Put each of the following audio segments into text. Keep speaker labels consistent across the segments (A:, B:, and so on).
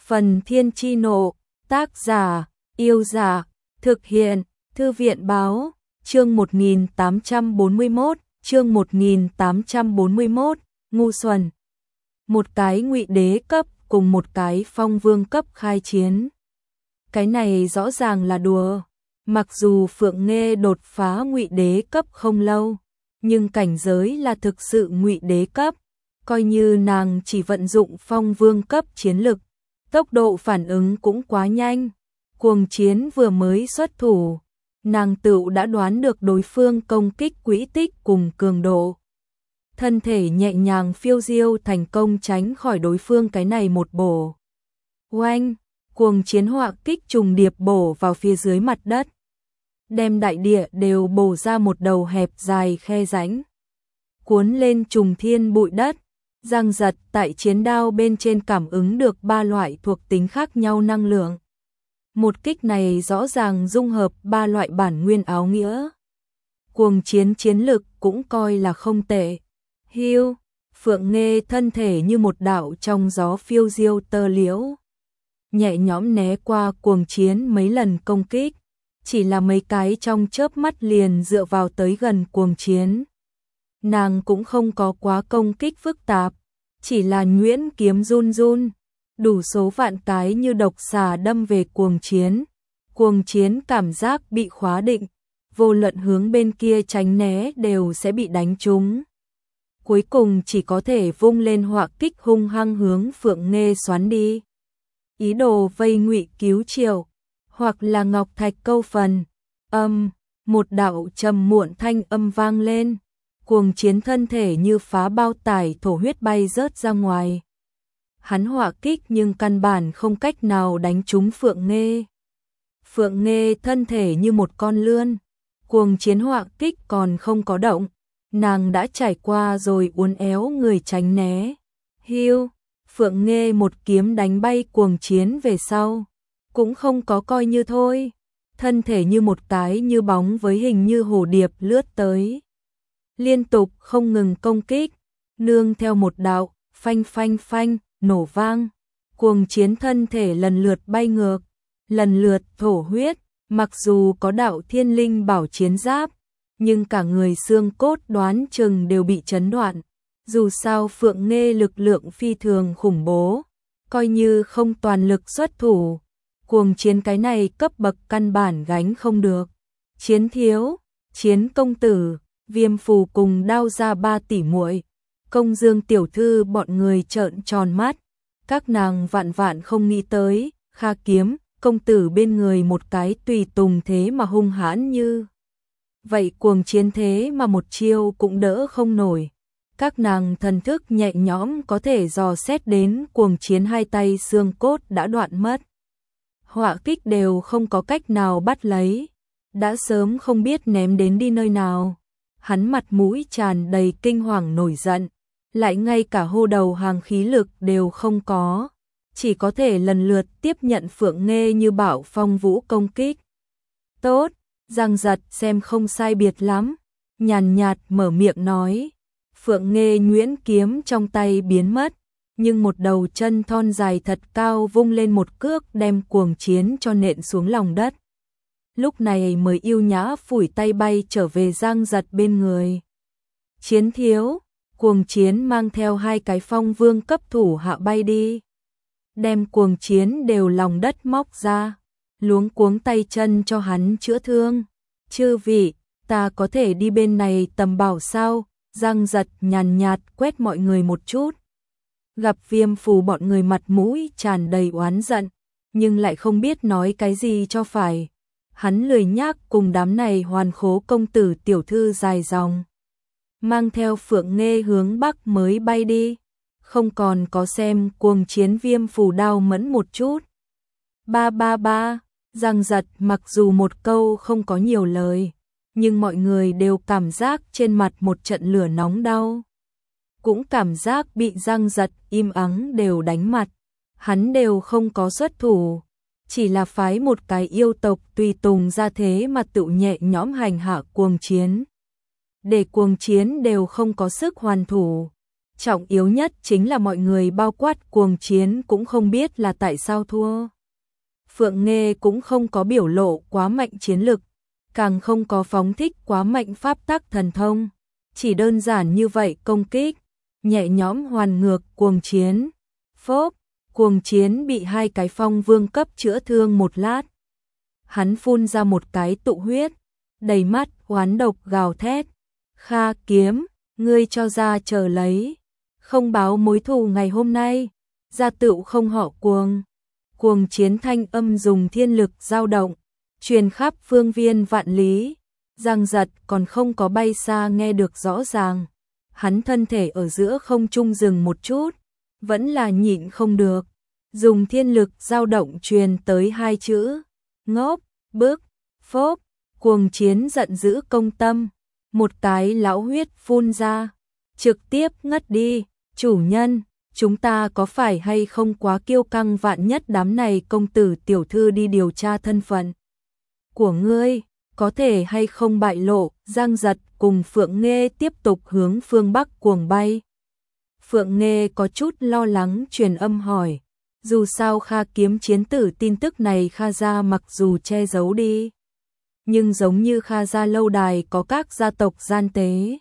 A: Phần Thiên Chi Nộ, tác giả, Yêu Giả, thực hiện, Thư viện Báo, chương 1841, ngu xuẩn. Một cái ngụy đế cấp cùng một cái phong vương cấp khai chiến. Cái này rõ ràng là đùa. Mặc dù Phượng Nghê đột phá ngụy đế cấp không lâu, nhưng cảnh giới là thực sự ngụy đế cấp, coi như nàng chỉ vận dụng phong vương cấp chiến lực, tốc độ phản ứng cũng quá nhanh. Cuồng chiến vừa mới xuất thủ, nàng tựu đã đoán được đối phương công kích quỹ tích cùng cường độ. Thân thể nhẹ nhàng phiêu diêu thành công tránh khỏi đối phương cái này một bổ. Oanh, cuồng chiến họa kích trùng điệp bổ vào phía dưới mặt đất, đem đại địa đều bổ ra một đầu hẹp dài khe rãnh. Cuốn lên trùng thiên bụi đất, Giang Giật tại chiến đao bên trên cảm ứng được ba loại thuộc tính khác nhau năng lượng. Một kích này rõ ràng dung hợp ba loại bản nguyên áo nghĩa. Cuồng chiến chiến lực cũng coi là không tệ. Hiu, Phượng Nghê thân thể như một đạo trong gió phiêu diêu tơ liễu, nhẹ nhõm né qua cuồng chiến mấy lần công kích, chỉ là mấy cái trong chớp mắt liền dựa vào tới gần cuồng chiến. Nàng cũng không có quá công kích phức tạp, chỉ là nhuyễn kiếm run run, đủ số vạn cái như độc xà đâm về cuồng chiến. Cuồng chiến cảm giác bị khóa định, vô luận hướng bên kia tránh né đều sẽ bị đánh trúng. Cuối cùng chỉ có thể vung lên họa kích hung hăng hướng Phượng Nghê xoắn đi. Ý đồ vây ngụy cứu Triệu, hoặc là ngọc thạch câu phần. Một đạo trầm muộn thanh âm vang lên. Cuồng chiến thân thể như phá bao tải thổ huyết bay rớt ra ngoài. Hắn họa kích nhưng căn bản không cách nào đánh trúng Phượng Nghê. Phượng Nghê thân thể như một con lươn. Cuồng chiến họa kích còn không có động, nàng đã trải qua rồi uốn éo người tránh né. Hiu, Phượng Nghê một kiếm đánh bay cuồng chiến về sau, cũng không có coi như thôi, thân thể như một cái như bóng với hình như hồ điệp lướt tới, liên tục không ngừng công kích, nương theo một đạo phanh phanh phanh nổ vang, cuồng chiến thân thể lần lượt bay ngược, lần lượt thổ huyết. Mặc dù có đạo thiên linh bảo chiến giáp, nhưng cả người xương cốt đoán chừng đều bị chấn đoạn. Dù sao Phượng Nghê lực lượng phi thường khủng bố, coi như không toàn lực xuất thủ, cuồng chiến cái này cấp bậc căn bản gánh không được. Chiến thiếu, Chiến công tử, Viêm Phù cùng Đao Gia ba tỷ muội, Công Dương tiểu thư bọn người trợn tròn mắt, các nàng vạn vạn không nghĩ tới, Kha Kiếm công tử bên người một cái tùy tùng thế mà hung hãn như vậy, cuồng chiến thế mà một chiêu cũng đỡ không nổi. Các nàng thần thức nhẹ nhõm có thể dò xét đến cuồng chiến hai tay xương cốt đã đoạn mất, họa kích đều không có cách nào bắt lấy, đã sớm không biết ném đến đi nơi nào. Hắn mặt mũi tràn đầy kinh hoàng nổi giận, lại ngay cả hô đầu hàng khí lực đều không có, chỉ có thể lần lượt tiếp nhận Phượng Nghê như bảo phong vũ công kích. Tốt, Giang Giật xem không sai biệt lắm, nhàn nhạt mở miệng nói. Phượng Nghê nhuyễn kiếm trong tay biến mất, nhưng một đầu chân thon dài thật cao vung lên một cước đem cuồng chiến cho nện xuống lòng đất. Lúc này mới yêu nhã phủi tay bay trở về Giang Giật bên người. Chiến thiếu, cuồng chiến mang theo hai cái phong vương cấp thủ hạ bay đi, đem cuồng chiến đều lòng đất móc ra, luống cuống tay chân cho hắn chữa thương. Chư vị, ta có thể đi bên này tầm bảo sao? Giang Giật nhàn nhạt quét mọi người một chút. Gặp Viêm Phù bọn người mặt mũi tràn đầy oán giận, nhưng lại không biết nói cái gì cho phải. Hắn lười nhác cùng đám này hoàn khố công tử tiểu thư dài dòng, mang theo Phượng Nghê hướng bắc mới bay đi, không còn có xem cuồng chiến Viêm Phù đau mẫn một chút. Ba, Giang Giật mặc dù một câu không có nhiều lời, nhưng mọi người đều cảm giác trên mặt một trận lửa nóng đau, cũng cảm giác bị Giang Giật im ắng đều đánh mặt. Hắn đều không có xuất thủ, chỉ là phái một cái yêu tộc tùy tùng ra thế mà tự nhẹ nhõm hành hạ cuồng chiến, để cuồng chiến đều không có sức hoàn thủ. Trọng yếu nhất chính là mọi người bao quát Cuồng Chiến cũng không biết là tại sao thua. Phượng Nghê cũng không có biểu lộ quá mạnh chiến lực, càng không có phóng thích quá mạnh pháp tắc thần thông, chỉ đơn giản như vậy công kích, nhẹ nhõm hoàn ngược Cuồng Chiến. Phốp, Cuồng Chiến bị 2 cái phong vương cấp chữa thương một lát. Hắn phun ra một cái tụ huyết, đầy mắt oán độc gào thét. Kha Kiếm, ngươi cho ra chờ lấy, không báo mối thù ngày hôm nay, gia tựu không họ Cuồng. Cuồng Chiến thanh âm dùng thiên lực dao động, truyền khắp phương viên vạn lý. Giang Giật còn không có bay xa nghe được rõ ràng. Hắn thân thể ở giữa không trung dừng một chút, vẫn là nhịn không được. Dùng thiên lực dao động truyền tới 2 chữ. Ngốc, bức, phốp. Cuồng Chiến giận dữ công tâm. Một cái lão huyết phun ra. Trực tiếp ngất đi. Chủ nhân, chúng ta có phải hay không quá kiêu căng, vạn nhất đám này công tử tiểu thư đi điều tra thân phận của ngươi, có thể hay không bại lộ. Giang Giật cùng Phượng Nghê tiếp tục hướng phương Bắc cuồng bay. Phượng Nghê có chút lo lắng truyền âm hỏi, dù sao Kha Kiếm chiến tử tin tức này Kha gia mặc dù che giấu đi, nhưng giống như Kha gia lâu đài có các gia tộc gian tế,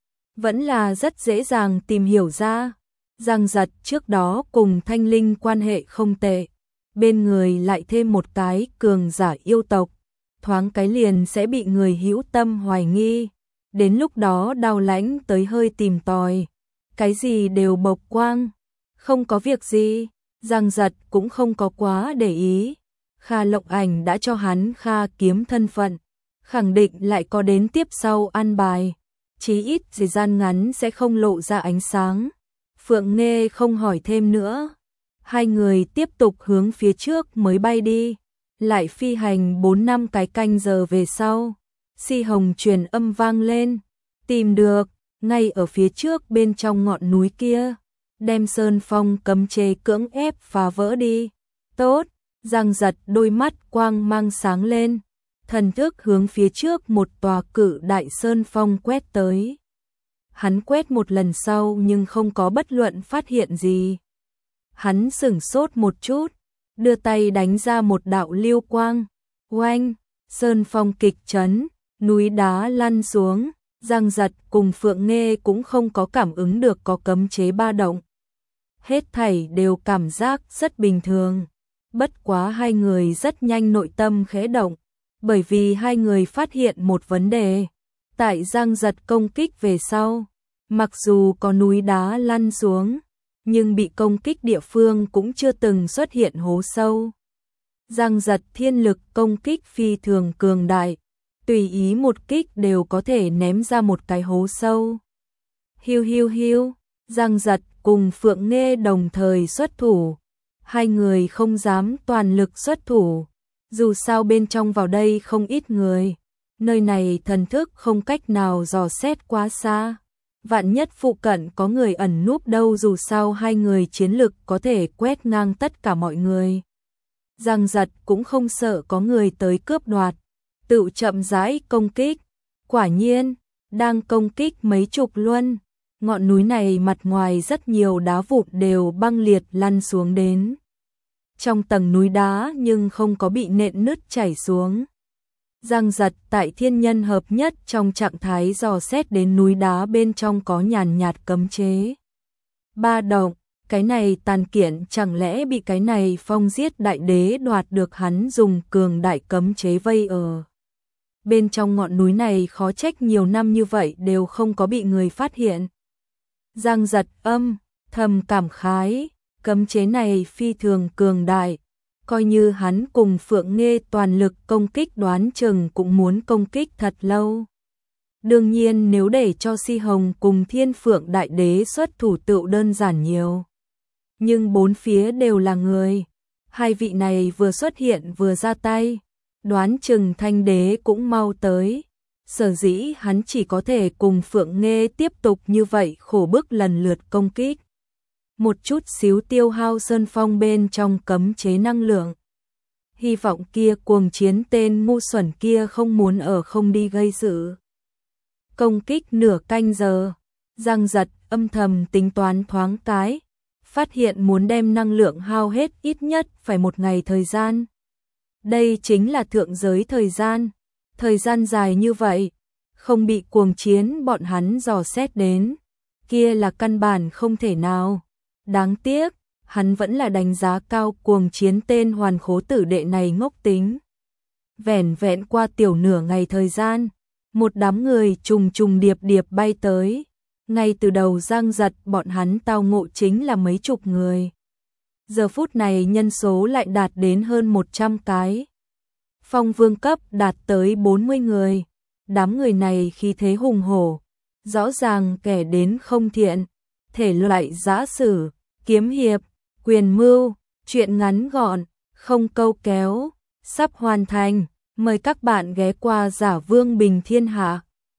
A: vẫn là rất dễ dàng tìm hiểu ra. Giang Giật trước đó cùng Thanh Linh quan hệ không tệ, bên người lại thêm một cái cường giả yêu tộc, thoáng cái liền sẽ bị người hữu tâm hoài nghi, đến lúc đó Đào Lãnh tới hơi tìm tòi, cái gì đều bộc quang. Không có việc gì, Giang Giật cũng không có quá để ý. Kha Lộng Ảnh đã cho hắn Kha Kiếm thân phận, khẳng định lại có đến tiếp sau an bài, chí ít thời gian ngắn sẽ không lộ ra ánh sáng. Phượng Nghê không hỏi thêm nữa. 2 người tiếp tục hướng phía trước mới bay đi, lại phi hành 4-5 cái canh giờ về sau, Si Hồng truyền âm vang lên, tìm được, ngay ở phía trước bên trong ngọn núi kia, đem Sơn Phong cấm chế cưỡng ép phá vỡ đi. Tốt, Giang Giật đôi mắt quang mang sáng lên, thần thức hướng phía trước một tòa cự đại Sơn Phong quét tới. Hắn quét một lần sau nhưng không có bất luận phát hiện gì. Hắn sửng sốt một chút, đưa tay đánh ra một đạo lưu quang. Oanh, Sơn Phong kịch chấn, núi đá lăn xuống. Giang Giật cùng Phượng Nghê cũng không có cảm ứng được có cấm chế ba động. Hết thảy đều cảm giác rất bình thường. Bất quá 2 người rất nhanh nội tâm khẽ động, bởi vì 2 người phát hiện một vấn đề. Tại Giang Giật công kích về sau, mặc dù có núi đá lăn xuống, nhưng bị công kích địa phương cũng chưa từng xuất hiện hố sâu. Giang Giật thiên lực công kích phi thường cường đại, tùy ý một kích đều có thể ném ra một cái hố sâu. Hiu hiu hiu, Giang Giật cùng Phượng Nghê đồng thời xuất thủ. 2 người không dám toàn lực xuất thủ, dù sao bên trong vào đây không ít người, nơi này thần thức không cách nào dò xét quá xa. Vạn nhất phụ cận có người ẩn núp đâu, dù sao 2 người chiến lực có thể quét ngang tất cả mọi người. Giang Giật cũng không sợ có người tới cướp đoạt, tự chậm rãi công kích. Quả nhiên, đang công kích mấy chục luân, ngọn núi này mặt ngoài rất nhiều đá vụn đều băng liệt lăn xuống đến trong tầng núi đá nhưng không có bị nện nứt chảy xuống. Giang Giật tại thiên nhân hợp nhất trong trạng thái dò xét đến núi đá bên trong có nhàn nhạt cấm chế ba động, cái này tàn kiện chẳng lẽ bị cái này Phong Giết Đại Đế đoạt được, hắn dùng cường đại cấm chế vây ở bên trong ngọn núi này, khó trách nhiều năm như vậy đều không có bị người phát hiện. Giang Giật thầm cảm khái, cấm chế này phi thường cường đại, coi như hắn cùng Phượng Nghê toàn lực công kích đoán chừng cũng muốn công kích thật lâu. Đương nhiên nếu để cho Si Hồng cùng Thiên Phượng Đại Đế xuất thủ tựu đơn giản nhiều. Nhưng 4 phía đều là người, 2 vị này vừa xuất hiện vừa ra tay, đoán chừng Thanh Đế cũng mau tới. Sở dĩ hắn chỉ có thể cùng Phượng Nghê tiếp tục như vậy khổ bức lần lượt công kích, một chút xíu tiêu hao Sơn Phong bên trong cấm chế năng lượng. Hy vọng kia Cuồng Chiến tên ngu xuẩn kia không muốn ở không đi gây sự. Công kích nửa canh giờ, Giang Giật âm thầm tính toán thoáng cái, phát hiện muốn đem năng lượng hao hết ít nhất phải 1 ngày thời gian. Đây chính là thượng giới thời gian dài như vậy, không bị cuồng chiến bọn hắn dò xét đến, kia là căn bản không thể nào. Đáng tiếc, hắn vẫn là đánh giá cao cuồng chiến tên hoàn khố tử đệ này ngốc tính. Vẻn vẹn qua tiểu nửa ngày thời gian, một đám người trùng trùng điệp điệp bay tới. Ngay từ đầu Giang Giật bọn hắn tao ngộ chính là mấy chục người. Giờ phút này nhân số lại đạt đến hơn 100 cái. Phong vương cấp đạt tới 40 người. Đám người này khí thế hùng hổ, rõ ràng kẻ đến không thiện, thể loại giã sử, kiếm hiệp, quyền mưu, chuyện ngắn gọn, không câu kéo, sắp hoàn thành. Mời các bạn ghé qua Giả Vương Bình Thiên Hạ.